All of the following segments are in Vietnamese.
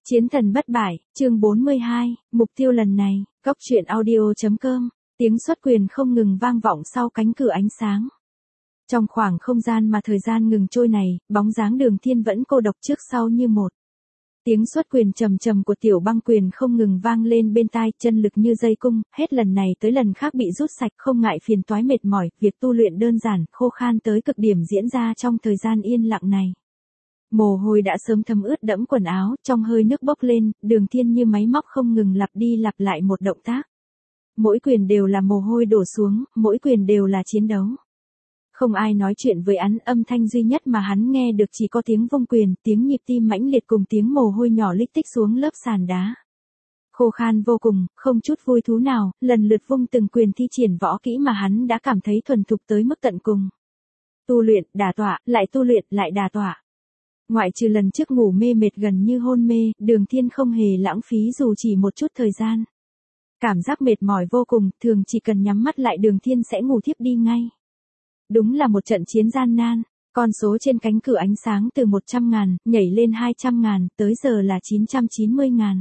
Chiến thần bất bại, chương 42, mục tiêu lần này, góc truyện audio.com, tiếng xuất quyền không ngừng vang vọng sau cánh cửa ánh sáng. Trong khoảng không gian mà thời gian ngừng trôi này, bóng dáng Đường Thiên vẫn cô độc trước sau như một. Tiếng xuất quyền trầm trầm của Tiểu Băng quyền không ngừng vang lên bên tai, chân lực như dây cung, hết lần này tới lần khác bị rút sạch, không ngại phiền toái mệt mỏi, việc tu luyện đơn giản, khô khan tới cực điểm diễn ra trong thời gian yên lặng này. Mồ hôi đã sớm thấm ướt đẫm quần áo, trong hơi nước bốc lên, Đường Thiên như máy móc không ngừng lặp đi lặp lại một động tác. Mỗi quyền đều là mồ hôi đổ xuống, mỗi quyền đều là chiến đấu. Không ai nói chuyện với hắn, âm thanh duy nhất mà hắn nghe được chỉ có tiếng vung quyền, tiếng nhịp tim mãnh liệt cùng tiếng mồ hôi nhỏ lích tích xuống lớp sàn đá. Khô khan vô cùng, không chút vui thú nào, lần lượt vung từng quyền thi triển võ kỹ mà hắn đã cảm thấy thuần thục tới mức tận cùng. Tu luyện, đả tọa, lại tu luyện, lại đả tọa. Ngoại trừ lần trước ngủ mê mệt gần như hôn mê, Đường Thiên không hề lãng phí dù chỉ một chút thời gian. Cảm giác mệt mỏi vô cùng, thường chỉ cần nhắm mắt lại Đường Thiên sẽ ngủ thiếp đi ngay. Đúng là một trận chiến gian nan, con số trên cánh cửa ánh sáng từ 100.000, nhảy lên 200.000, tới giờ là 990.000.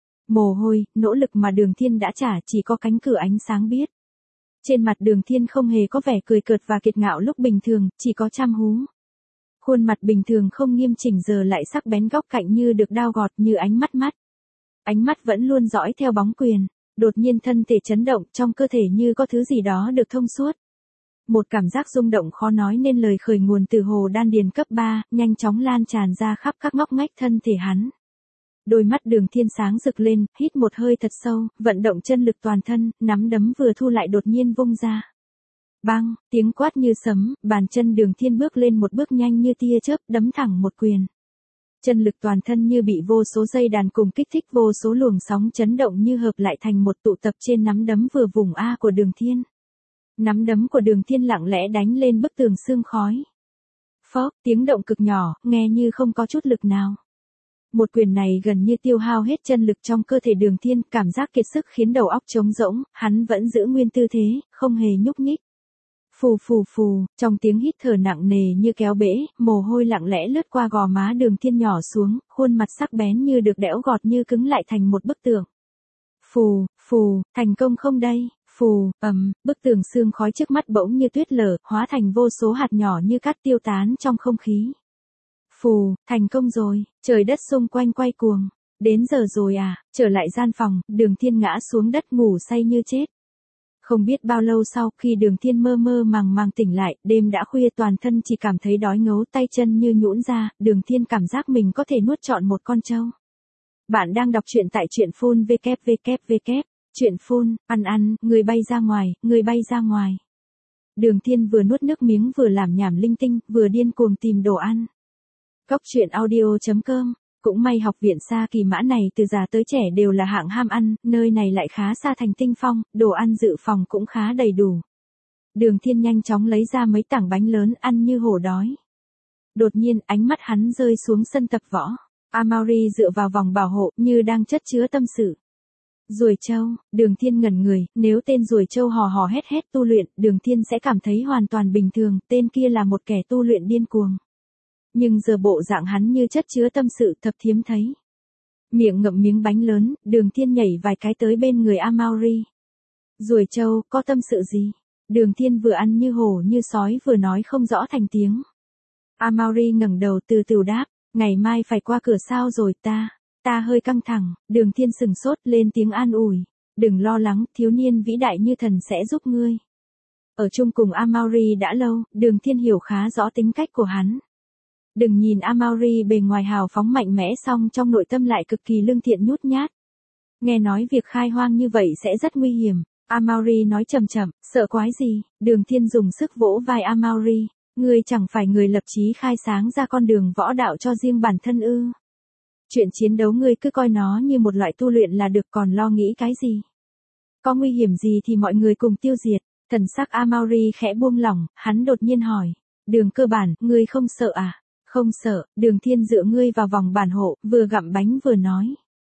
Mồ hôi, nỗ lực mà Đường Thiên đã trả chỉ có cánh cửa ánh sáng biết. Trên mặt Đường Thiên không hề có vẻ cười cợt và kiệt ngạo lúc bình thường, chỉ có chăm hú. Khuôn mặt bình thường không nghiêm chỉnh giờ lại sắc bén góc cạnh như được đao gọt, như ánh mắt mắt. Ánh mắt vẫn luôn dõi theo bóng quyền, đột nhiên thân thể chấn động, trong cơ thể như có thứ gì đó được thông suốt. Một cảm giác rung động khó nói nên lời khởi nguồn từ hồ đan điền cấp 3, nhanh chóng lan tràn ra khắp các ngóc ngách thân thể hắn. Đôi mắt Đường Thiên sáng rực lên, hít một hơi thật sâu, vận động chân lực toàn thân, nắm đấm vừa thu lại đột nhiên vung ra. Bang, tiếng quát như sấm, bàn chân Đường Thiên bước lên một bước nhanh như tia chớp, đấm thẳng một quyền. Chân lực toàn thân như bị vô số dây đàn cùng kích thích, vô số luồng sóng chấn động như hợp lại thành một tụ tập trên nắm đấm vừa vùng A của Đường Thiên. Nắm đấm của Đường Thiên lặng lẽ đánh lên bức tường sương khói. Phốc, tiếng động cực nhỏ, nghe như không có chút lực nào. Một quyền này gần như tiêu hao hết chân lực trong cơ thể Đường Thiên, cảm giác kiệt sức khiến đầu óc trống rỗng, hắn vẫn giữ nguyên tư thế, không hề nhúc nhích. Phù phù phù, trong tiếng hít thở nặng nề như kéo bể, mồ hôi lặng lẽ lướt qua gò má Đường Thiên nhỏ xuống, khuôn mặt sắc bén như được đẽo gọt như cứng lại thành một bức tường. Phù, phù, thành công không đây? Phù, bức tường sương khói trước mắt bỗng như tuyết lở, hóa thành vô số hạt nhỏ như cát tiêu tán trong không khí. Phù, thành công rồi, trời đất xung quanh quay cuồng. Đến giờ rồi à, trở lại gian phòng, Đường Thiên ngã xuống đất ngủ say như chết. Không biết bao lâu sau khi Đường Thiên mơ mơ màng màng tỉnh lại, đêm đã khuya toàn thân chỉ cảm thấy đói ngấu, tay chân như nhũn ra, Đường Thiên cảm giác mình có thể nuốt trọn một con trâu. Bạn đang đọc truyện tại truyện phun www. Chuyện phun, ăn, người bay ra ngoài, người bay ra ngoài. Đường Thiên vừa nuốt nước miếng vừa làm nhảm linh tinh, vừa điên cuồng tìm đồ ăn. Góc truyện audio.com, cũng may học viện Sa Kỳ Mã này từ già tới trẻ đều là hạng ham ăn, nơi này lại khá xa thành Tinh Phong, đồ ăn dự phòng cũng khá đầy đủ. Đường Thiên nhanh chóng lấy ra mấy tảng bánh lớn ăn như hổ đói. Đột nhiên ánh mắt hắn rơi xuống sân tập võ. Amaury dựa vào vòng bảo hộ như đang chất chứa tâm sự. Ruồi trâu, Đường Thiên ngẩn người, nếu tên ruồi trâu hò hò hét hét tu luyện, Đường Thiên sẽ cảm thấy hoàn toàn bình thường, tên kia là một kẻ tu luyện điên cuồng. Nhưng giờ bộ dạng hắn như chất chứa tâm sự, thập thiếm thấy. Miệng ngậm miếng bánh lớn, Đường Thiên nhảy vài cái tới bên người Amaury. Ruồi trâu, có tâm sự gì? Đường Thiên vừa ăn như hổ như sói vừa nói không rõ thành tiếng. Amaury ngẩng đầu từ từ đáp, ngày mai phải qua cửa sao rồi ta hơi căng thẳng. Đường Thiên sừng sốt lên tiếng an ủi. Đừng lo lắng, thiếu niên vĩ đại như thần sẽ giúp ngươi. Ở chung cùng Amaury đã lâu, Đường Thiên hiểu khá rõ tính cách của hắn. Đừng nhìn Amaury bề ngoài hào phóng mạnh mẽ song trong nội tâm lại cực kỳ lương thiện nhút nhát. Nghe nói việc khai hoang như vậy sẽ rất nguy hiểm. Amaury nói chậm chậm, sợ quái gì? Đường Thiên dùng sức vỗ vai Amaury. Ngươi chẳng phải người lập chí khai sáng ra con đường võ đạo cho riêng bản thân ư? Chuyện chiến đấu ngươi cứ coi nó như một loại tu luyện là được, còn lo nghĩ cái gì? Có nguy hiểm gì thì mọi người cùng tiêu diệt. Thần sắc Amaury khẽ buông lỏng, hắn đột nhiên hỏi. Đường cơ bản, ngươi không sợ à? Không sợ, Đường Thiên dựa ngươi vào vòng bản hộ, vừa gặm bánh vừa nói.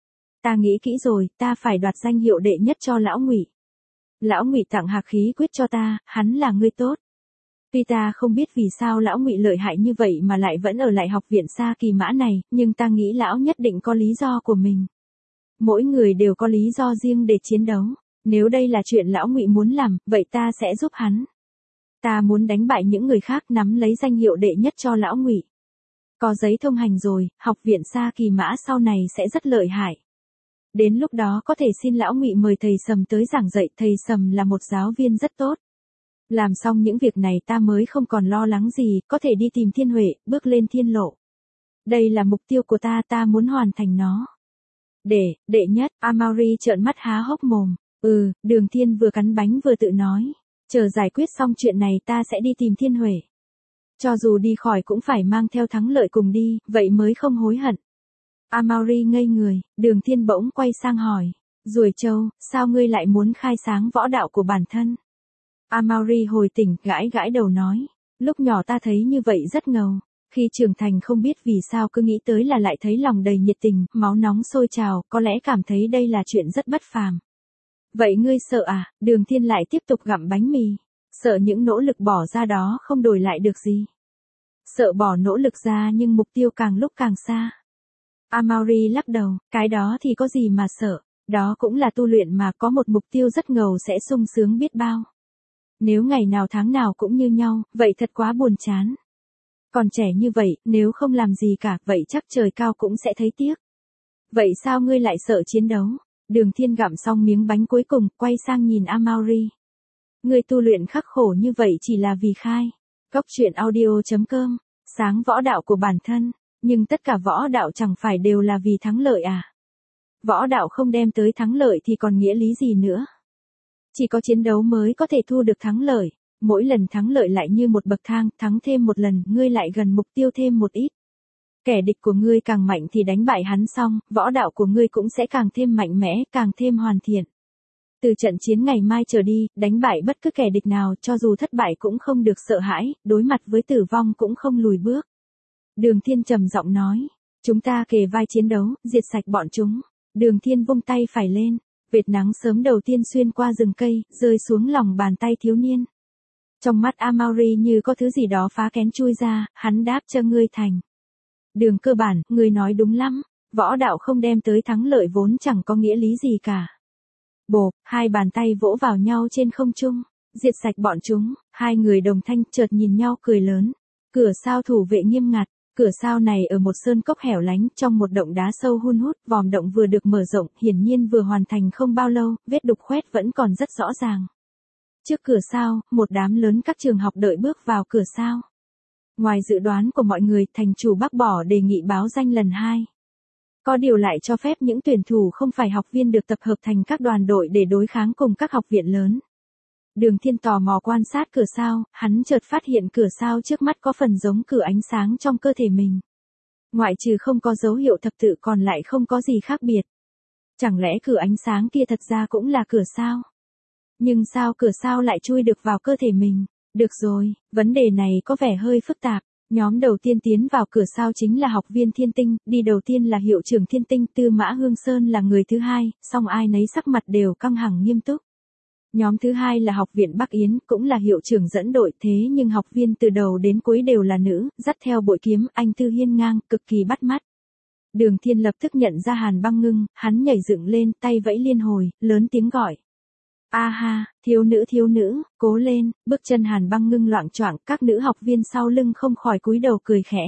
Ta nghĩ kỹ rồi, ta phải đoạt danh hiệu đệ nhất cho lão Ngụy. Lão Ngụy tặng hạc khí quyết cho ta, hắn là người tốt. Tuy ta không biết vì sao lão Ngụy lợi hại như vậy mà lại vẫn ở lại học viện Sa Kỳ Mã này, nhưng ta nghĩ lão nhất định có lý do của mình. Mỗi người đều có lý do riêng để chiến đấu. Nếu đây là chuyện lão Ngụy muốn làm, vậy ta sẽ giúp hắn. Ta muốn đánh bại những người khác, nắm lấy danh hiệu đệ nhất cho lão Ngụy. Có giấy thông hành rồi, học viện Sa Kỳ Mã sau này sẽ rất lợi hại. Đến lúc đó có thể xin lão Ngụy mời thầy Sầm tới giảng dạy, thầy Sầm là một giáo viên rất tốt. Làm xong những việc này ta mới không còn lo lắng gì, có thể đi tìm Thiên Huệ, bước lên thiên lộ. Đây là mục tiêu của ta muốn hoàn thành nó. Đệ nhất, Amaury trợn mắt há hốc mồm. Đường Thiên vừa cắn bánh vừa tự nói. Chờ giải quyết xong chuyện này ta sẽ đi tìm Thiên Huệ. Cho dù đi khỏi cũng phải mang theo thắng lợi cùng đi, vậy mới không hối hận. Amaury ngây người, Đường Thiên bỗng quay sang hỏi. Ruồi Châu, sao ngươi lại muốn khai sáng võ đạo của bản thân? Amaury hồi tỉnh, gãi gãi đầu nói. Lúc nhỏ ta thấy như vậy rất ngầu. Khi trưởng thành không biết vì sao cứ nghĩ tới là lại thấy lòng đầy nhiệt tình, máu nóng sôi trào, có lẽ cảm thấy đây là chuyện rất bất phàm. Vậy ngươi sợ à? Đường Thiên lại tiếp tục gặm bánh mì. Sợ những nỗ lực bỏ ra đó không đổi lại được gì. Sợ bỏ nỗ lực ra nhưng mục tiêu càng lúc càng xa. Amaury lắc đầu, cái đó thì có gì mà sợ, đó cũng là tu luyện mà, có một mục tiêu rất ngầu sẽ sung sướng biết bao. Nếu ngày nào tháng nào cũng như nhau, vậy thật quá buồn chán. Còn trẻ như vậy, nếu không làm gì cả, vậy chắc trời cao cũng sẽ thấy tiếc. Vậy sao ngươi lại sợ chiến đấu? Đường Thiên gặm xong miếng bánh cuối cùng, quay sang nhìn Amaury. Ngươi tu luyện khắc khổ như vậy chỉ là vì khai. Cốc truyện audio.com, sáng võ đạo của bản thân, nhưng tất cả võ đạo chẳng phải đều là vì thắng lợi à? Võ đạo không đem tới thắng lợi thì còn nghĩa lý gì nữa? Chỉ có chiến đấu mới có thể thu được thắng lợi, mỗi lần thắng lợi lại như một bậc thang, thắng thêm một lần, ngươi lại gần mục tiêu thêm một ít. Kẻ địch của ngươi càng mạnh thì đánh bại hắn xong, võ đạo của ngươi cũng sẽ càng thêm mạnh mẽ, càng thêm hoàn thiện. Từ trận chiến ngày mai trở đi, đánh bại bất cứ kẻ địch nào, cho dù thất bại cũng không được sợ hãi, đối mặt với tử vong cũng không lùi bước. Đường Thiên trầm giọng nói, chúng ta kề vai chiến đấu, diệt sạch bọn chúng. Đường Thiên vung tay phải lên, vệt nắng sớm đầu tiên xuyên qua rừng cây, rơi xuống lòng bàn tay thiếu niên. Trong mắt Amaury như có thứ gì đó phá kén chui ra, hắn đáp cho ngươi thành. Đường cơ bản, ngươi nói đúng lắm, võ đạo không đem tới thắng lợi vốn chẳng có nghĩa lý gì cả. Bộp, hai bàn tay vỗ vào nhau trên không trung, diệt sạch bọn chúng, hai người đồng thanh chợt nhìn nhau cười lớn. Cửa sao thủ vệ nghiêm ngặt, cửa sao này ở một sơn cốc hẻo lánh, trong một động đá sâu hun hút, vòm động vừa được mở rộng, hiển nhiên vừa hoàn thành không bao lâu, vết đục khoét vẫn còn rất rõ ràng. Trước cửa sao, một đám lớn các trường học đợi bước vào cửa sao. Ngoài dự đoán của mọi người, thành chủ bác bỏ đề nghị báo danh lần 2. Có điều lại cho phép những tuyển thủ không phải học viên được tập hợp thành các đoàn đội để đối kháng cùng các học viện lớn. Đường Thiên tò mò quan sát cửa sao, hắn chợt phát hiện cửa sao trước mắt có phần giống cửa ánh sáng trong cơ thể mình. Ngoại trừ không có dấu hiệu thập tự còn lại không có gì khác biệt. Chẳng lẽ cửa ánh sáng kia thật ra cũng là cửa sao? Nhưng sao cửa sao lại chui được vào cơ thể mình? Được rồi, vấn đề này có vẻ hơi phức tạp. Nhóm đầu tiên tiến vào cửa sao chính là học viên Thiên Tinh, đi đầu tiên là hiệu trưởng Thiên Tinh, Tư Mã Hương Sơn là người thứ hai, song ai nấy sắc mặt đều căng thẳng nghiêm túc. Nhóm thứ hai là học viện Bắc Yến, cũng là hiệu trưởng dẫn đội, thế nhưng học viên từ đầu đến cuối đều là nữ, dắt theo bội kiếm, anh tư hiên ngang, cực kỳ bắt mắt. Đường Thiên lập tức nhận ra Hàn Băng Ngưng, hắn nhảy dựng lên, tay vẫy liên hồi, lớn tiếng gọi. A ha, thiếu nữ, cố lên, bước chân Hàn Băng Ngưng loạng choạng, các nữ học viên sau lưng không khỏi cúi đầu cười khẽ.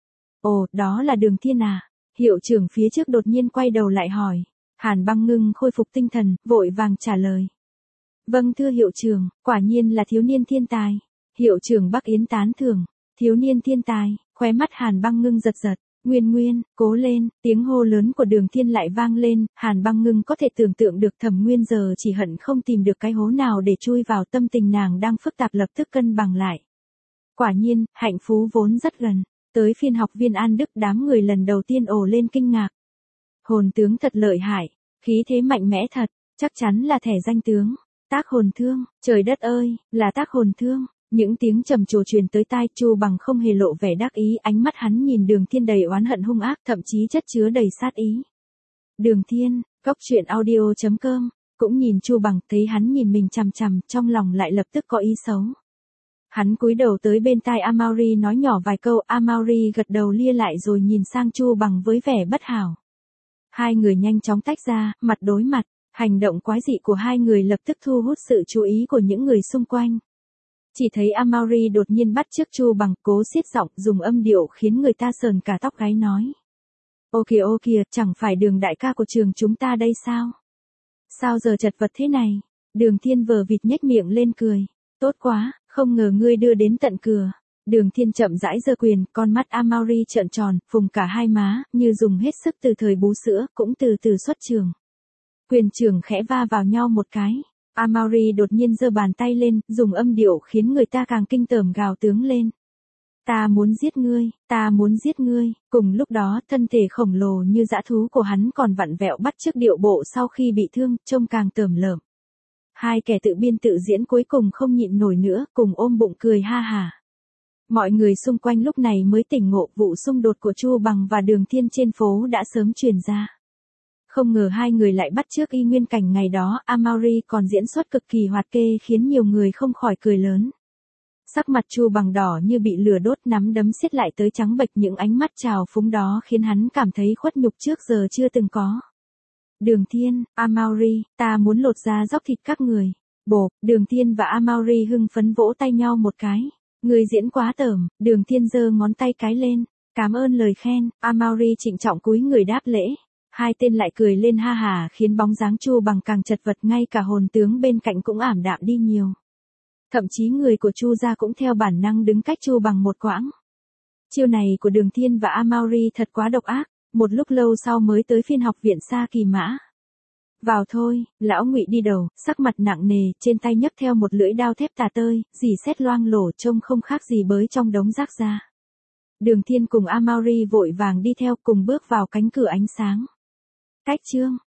Ồ, đó là Đường Thiên à? Hiệu trưởng phía trước đột nhiên quay đầu lại hỏi. Hàn Băng Ngưng khôi phục tinh thần, vội vàng trả lời. Vâng thưa hiệu trưởng, quả nhiên là thiếu niên thiên tài. Hiệu trưởng Bắc Yến tán thưởng. Thiếu niên thiên tài, khóe mắt Hàn Băng Ngưng giật giật. Nguyên, cố lên, tiếng hô lớn của Đường Thiên lại vang lên, Hàn Băng Ngưng có thể tưởng tượng được Thẩm Nguyên giờ chỉ hận không tìm được cái hố nào để chui vào, tâm tình nàng đang phức tạp lập tức cân bằng lại. Quả nhiên, hạnh phú vốn rất gần, tới phiên học viên An Đức đám người lần đầu tiên ồ lên kinh ngạc. Hồn tướng thật lợi hại, khí thế mạnh mẽ thật, chắc chắn là thẻ danh tướng, tác hồn thương, trời đất ơi, là tác hồn thương. Những tiếng trầm trồ truyền tới tai, Chu Bằng không hề lộ vẻ đắc ý, ánh mắt hắn nhìn Đường Thiên đầy oán hận hung ác, thậm chí chất chứa đầy sát ý. Đường Thiên, cốc truyện audio.com, cũng nhìn Chu Bằng, thấy hắn nhìn mình chằm chằm, trong lòng lại lập tức có ý xấu. Hắn cúi đầu tới bên tai Amaury nói nhỏ vài câu, Amaury gật đầu lia lại rồi nhìn sang Chu Bằng với vẻ bất hảo. Hai người nhanh chóng tách ra, mặt đối mặt, hành động quái dị của hai người lập tức thu hút sự chú ý của những người xung quanh. Chỉ thấy Amaury đột nhiên bắt chước Chu Bằng, cố siết giọng, dùng âm điệu khiến người ta sờn cả tóc gáy nói. Ô kìa, chẳng phải Đường đại ca của trường chúng ta đây sao? Sao giờ chật vật thế này? Đường Thiên vờ vịt nhếch miệng lên cười. Tốt quá, không ngờ ngươi đưa đến tận cửa. Đường Thiên chậm rãi giơ quyền, con mắt Amaury trợn tròn, phùng cả hai má, như dùng hết sức từ thời bú sữa, cũng từ từ xuất trường. Quyền trưởng khẽ va vào nhau một cái. Amaury đột nhiên giơ bàn tay lên, dùng âm điệu khiến người ta càng kinh tởm gào tướng lên. Ta muốn giết ngươi. Cùng lúc đó, thân thể khổng lồ như dã thú của hắn còn vặn vẹo bắt chước điệu bộ sau khi bị thương, trông càng tởm lởm. Hai kẻ tự biên tự diễn cuối cùng không nhịn nổi nữa, cùng ôm bụng cười ha hả. Mọi người xung quanh lúc này mới tỉnh ngộ, vụ xung đột của Chu Bằng và Đường Thiên trên phố đã sớm truyền ra. Không ngờ hai người lại bắt chước y nguyên cảnh ngày đó, Amaury còn diễn xuất cực kỳ hoạt kê khiến nhiều người không khỏi cười lớn. Sắc mặt Chu Bằng đỏ như bị lửa đốt, nắm đấm siết lại tới trắng bệch, những ánh mắt trào phúng đó khiến hắn cảm thấy khuất nhục trước giờ chưa từng có. Đường Thiên, Amaury, ta muốn lột da dóc thịt các người. Bộp, Đường Thiên và Amaury hưng phấn vỗ tay nhau một cái. Người diễn quá tởm, Đường Thiên giơ ngón tay cái lên. Cảm ơn lời khen, Amaury trịnh trọng cúi người đáp lễ. Hai tên lại cười lên ha hả khiến bóng dáng Chu Bằng càng chật vật, ngay cả hồn tướng bên cạnh cũng ảm đạm đi nhiều. Thậm chí người của Chu gia cũng theo bản năng đứng cách Chu Bằng một quãng. Chiêu này của Đường Thiên và Amaury thật quá độc ác, một lúc lâu sau mới tới phiên học viện Sa Kỳ Mã. Vào thôi, lão Ngụy đi đầu, sắc mặt nặng nề, trên tay nhấc theo một lưỡi đao thép tà tơi, rỉ sét loang lổ trông không khác gì bới trong đống rác ra. Đường Thiên cùng Amaury vội vàng đi theo, cùng bước vào cánh cửa ánh sáng. Cách chương